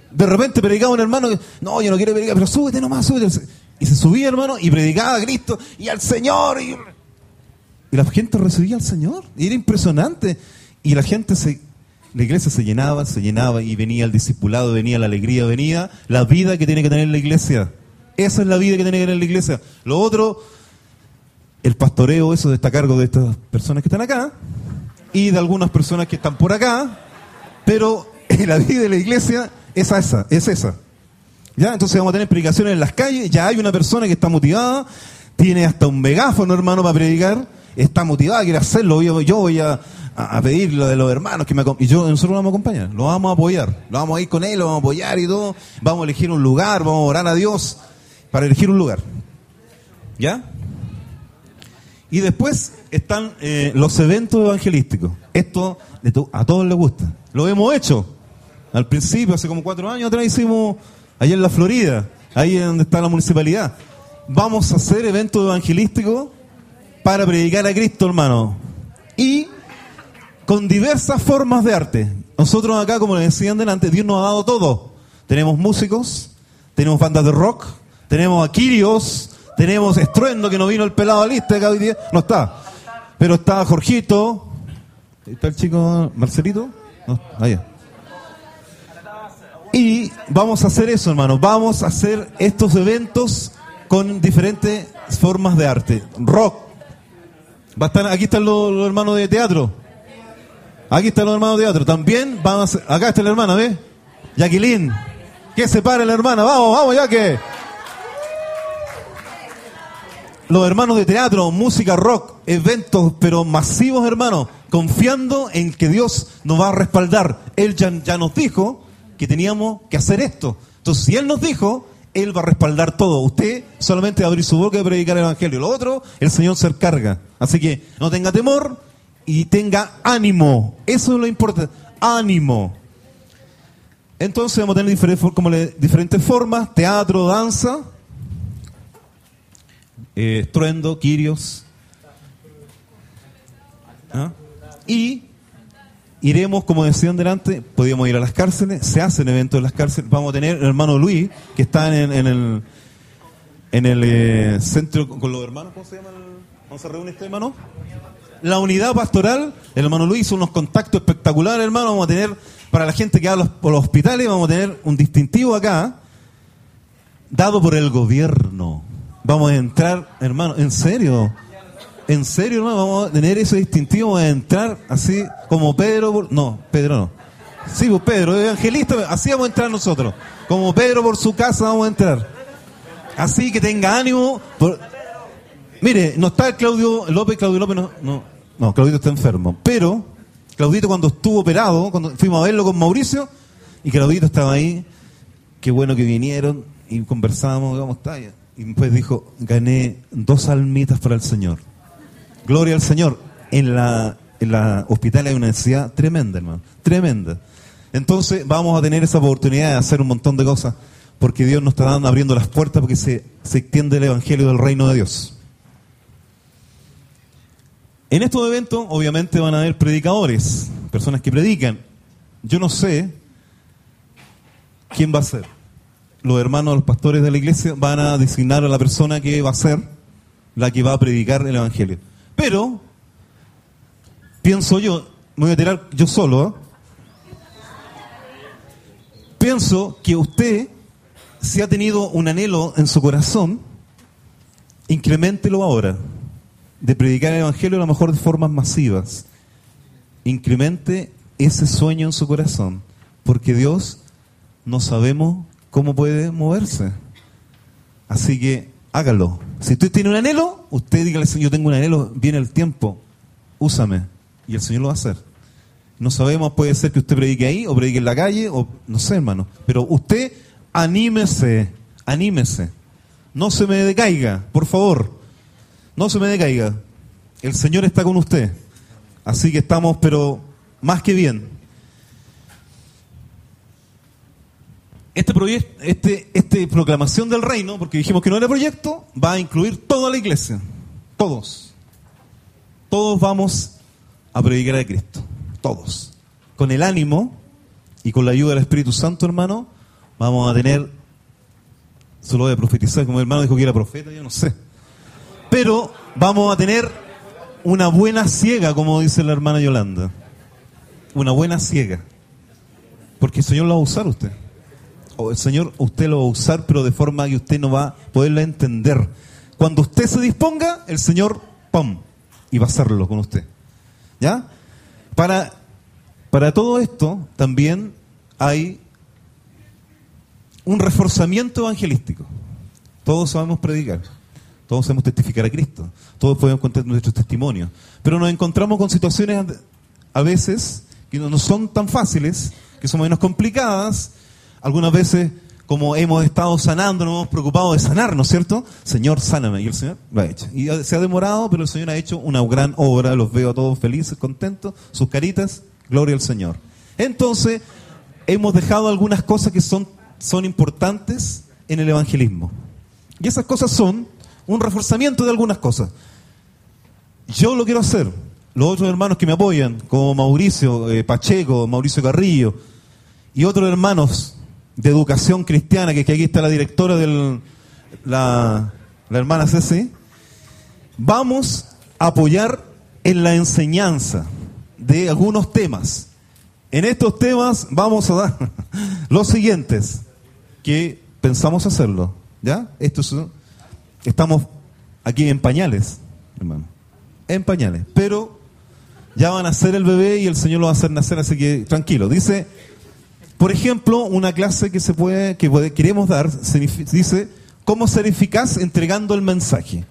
De repente predicaba un hermano, no, yo no quiero predicar, pero súbete nomás, súbete. Y se subía, hermano, y predicaba a Cristo y al Señor. Y la gente recibía al Señor. Y era impresionante. Y la iglesia se llenaba, y venía el discipulado, venía la alegría, venía la vida que tiene que tener la iglesia. Esa es la vida que tiene que tener la iglesia. Lo otro, el pastoreo, eso está a cargo de estas personas que están acá y de algunas personas que están por acá, pero la vida de la iglesia es esa. ¿Ya? Entonces vamos a tener predicaciones en las calles, ya hay una persona que está motivada, tiene hasta un megáfono, hermano, para predicar, está motivada, quiere hacerlo, yo voy a pedir lo de los hermanos que nosotros lo vamos a acompañar, lo vamos a apoyar, lo vamos a ir con él, lo vamos a apoyar y todo, vamos a elegir un lugar, vamos a orar a Dios para elegir un lugar. ¿Ya? Y después están los eventos evangelísticos. Esto a todos les gusta. Lo hemos hecho. Al principio, hace como 4 años atrás, hicimos allá en la Florida, ahí donde está la municipalidad. Vamos a hacer eventos evangelísticos para predicar a Cristo, hermano. Y con diversas formas de arte. Nosotros acá, como les decían delante, Dios nos ha dado todo. Tenemos músicos, tenemos bandas de rock, tenemos a Kyrios, tenemos Estruendo, que no vino el pelado a lista acá hoy día, no está. Pero está Jorgito, está el chico Marcelito, no, allá. Y vamos a hacer eso, hermano, vamos a hacer estos eventos con diferentes formas de arte. Rock, va a estar, aquí están los hermanos de teatro. Aquí están los hermanos de teatro. También van a hacer, acá está la hermana, ¿ves? Jacqueline, que se pare la hermana, vamos, ya que... Los hermanos de teatro, música, rock, eventos, pero masivos, hermanos, confiando en que Dios nos va a respaldar. Él ya nos dijo que teníamos que hacer esto. Entonces, si Él nos dijo, Él va a respaldar todo. Usted solamente va a abrir su boca y predicar el evangelio. Lo otro, el Señor se encarga. Así que no tenga temor y tenga ánimo. Eso es lo importante. Ánimo. Entonces vamos a tener diferentes formas: teatro, danza, Estruendo, Kyrios. ¿Ah? Y iremos, como decían delante, podíamos ir a las cárceles, se hacen eventos en las cárceles. Vamos a tener el hermano Luis, que está en el centro con los hermanos, ¿cómo se llama? ¿Cómo se reúne este hermano? La unidad pastoral. El hermano Luis hizo unos contactos espectaculares, hermano. Vamos a tener, para la gente que va por los hospitales, vamos a tener un distintivo acá, dado por el gobierno. Vamos a entrar, hermano, en serio, hermano, vamos a tener ese distintivo, vamos a entrar así como Pedro, Pedro no. Sí, pues Pedro, evangelista, así vamos a entrar nosotros. Como Pedro por su casa vamos a entrar. Así que tenga ánimo. Mire, no está el Claudio López no, Claudito está enfermo. Pero, Claudito cuando estuvo operado, cuando fuimos a verlo con Mauricio, y Claudito estaba ahí, qué bueno que vinieron, y conversábamos, ¿cómo está? Y después dijo, gané 2 almitas para el Señor. Gloria al Señor. En la hospital hay una necesidad tremenda, hermano. Tremenda. Entonces vamos a tener esa oportunidad de hacer un montón de cosas, porque Dios nos está abriendo las puertas, porque se extiende el evangelio del reino de Dios. En estos eventos, obviamente, van a haber predicadores, personas que predican. Yo no sé quién va a ser. Los hermanos, los pastores de la iglesia van a designar a la persona que va a ser la que va a predicar el evangelio. Pero, pienso yo, me voy a tirar yo solo, ¿eh? Pienso que usted, si ha tenido un anhelo en su corazón, increméntelo ahora, de predicar el evangelio a lo mejor de formas masivas. Incremente ese sueño en su corazón, porque Dios no sabemos cómo puede moverse. Así que hágalo. Si usted tiene un anhelo, usted dígale: Señor, yo tengo un anhelo, viene el tiempo, úsame, y el Señor lo va a hacer. No sabemos, puede ser que usted predique ahí o predique en la calle, o no sé, hermano, pero usted anímese. No se me decaiga, por favor, no se me decaiga. El Señor está con usted. Así que estamos, pero más que bien. Este proyecto, este proclamación del reino, porque dijimos que no era proyecto, va a incluir toda la iglesia. Todos vamos a predicar a Cristo. Todos. Con el ánimo y con la ayuda del Espíritu Santo, hermano, Vamos a tener, solo voy a profetizar, como el hermano dijo que era profeta, yo no sé. Pero vamos a tener una buena ciega, como dice la hermana Yolanda. Una buena ciega. Porque el Señor lo va a usar usted. O el Señor usted lo va a usar, pero de forma que usted no va a poderlo entender. Cuando usted se disponga, el Señor, ¡pum!, y va a hacerlo con usted. ¿Ya? Para todo esto también hay un reforzamiento evangelístico. Todos sabemos predicar, todos sabemos testificar a Cristo, todos podemos contar nuestros testimonios, pero nos encontramos con situaciones a veces que no son tan fáciles, que son menos complicadas. Algunas veces, como hemos estado sanando, nos hemos preocupado de sanar, ¿no es cierto? Señor, sáname, y el Señor lo ha hecho. Y se ha demorado, pero el Señor ha hecho una gran obra. Los veo a todos felices, contentos, sus caritas, gloria al Señor. Entonces, hemos dejado algunas cosas que son importantes en el evangelismo. Y esas cosas son un reforzamiento de algunas cosas. Yo lo quiero hacer. Los otros hermanos que me apoyan, como Mauricio Pacheco, Mauricio Carrillo, y otros hermanos de educación cristiana, que aquí está la directora la hermana Ceci, vamos a apoyar en la enseñanza de algunos temas. En estos temas vamos a dar los siguientes, que pensamos hacerlo, ¿ya? Estamos aquí en pañales, hermano, en pañales, pero ya van a ser el bebé y el Señor lo va a hacer nacer, así que tranquilo. Dice, por ejemplo, una clase que queremos dar, dice, ¿cómo ser eficaz entregando el mensaje?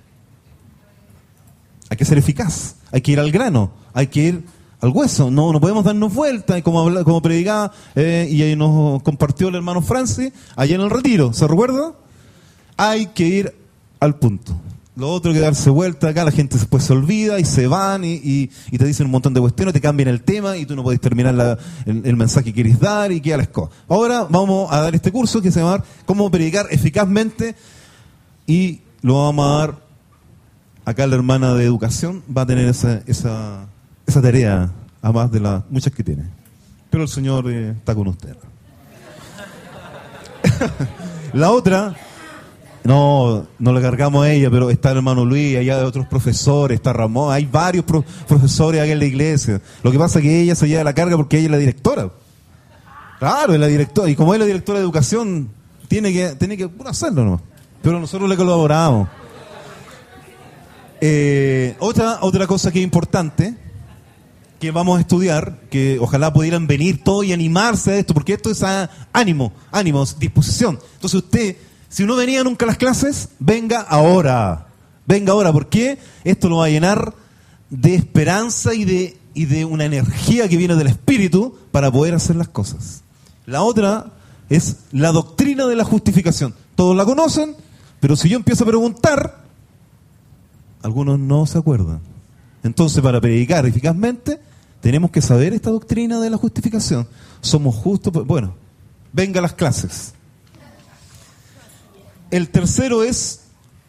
Hay que ser eficaz, hay que ir al grano, hay que ir al hueso, no podemos darnos vueltas, como predicaba y ahí nos compartió el hermano Francis, allá en el retiro, ¿se recuerda? Hay que ir al punto. Lo otro que darse vuelta, acá la gente después se olvida y se van y te dicen un montón de cuestiones, te cambian el tema y tú no podés terminar el mensaje que quieres dar y queda la escoba. Ahora vamos a dar este curso que se llama Cómo predicar eficazmente, y lo vamos a dar acá. La hermana de educación va a tener esa tarea, además de las muchas que tiene. Pero el Señor está con usted. La otra, no le cargamos a ella, pero está el hermano Luis, allá de otros profesores, está Ramón, hay varios profesores acá en la iglesia. Lo que pasa es que ella se lleva la carga porque ella es la directora. Claro, es la directora, y como es la directora de educación, tiene que hacerlo, ¿no? Pero nosotros le colaboramos. Otra cosa que es importante, que vamos a estudiar, que ojalá pudieran venir todos y animarse a esto, porque esto es ánimo, disposición. Entonces usted, si no venía nunca a las clases, venga ahora, porque esto lo va a llenar de esperanza y de una energía que viene del Espíritu para poder hacer las cosas. La otra es la doctrina de la justificación. Todos la conocen, pero si yo empiezo a preguntar, algunos no se acuerdan. Entonces, para predicar eficazmente, tenemos que saber esta doctrina de la justificación. Somos justos, bueno, venga a las clases. El tercero es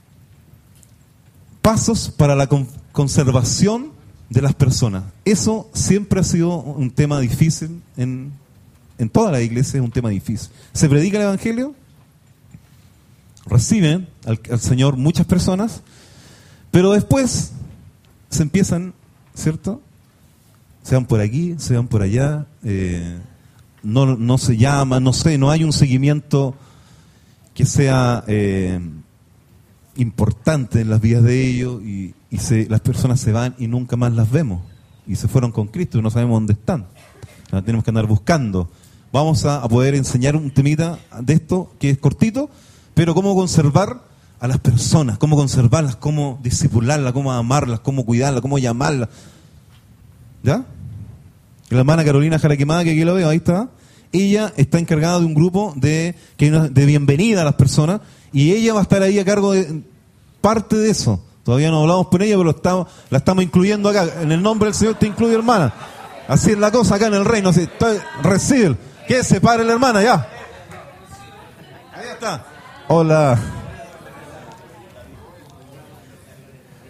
pasos para la conservación de las personas. Eso siempre ha sido un tema difícil en toda la iglesia, es un tema difícil. Se predica el Evangelio, reciben al Señor muchas personas, pero después se empiezan, ¿cierto? Se van por aquí, se van por allá, no se llama, no hay un seguimiento que sea importante en las vidas de ellos, y las personas se van y nunca más las vemos, y se fueron con Cristo y no sabemos dónde están. La tenemos que andar buscando. Vamos a poder enseñar un temita de esto que es cortito, pero cómo conservar a las personas, cómo conservarlas, cómo discipularlas, cómo amarlas, cómo cuidarlas, cómo llamarlas. ¿Ya? La hermana Carolina Jaraquemada, que aquí lo veo, ahí está. Ella está encargada de un grupo de bienvenida a las personas, y ella va a estar ahí a cargo de parte de eso. Todavía no hablamos con ella, pero la estamos incluyendo acá. En el nombre del Señor te incluye, hermana. Así es la cosa acá en el reino. Recibe. Que se pare la hermana, ya. Ahí está. Hola.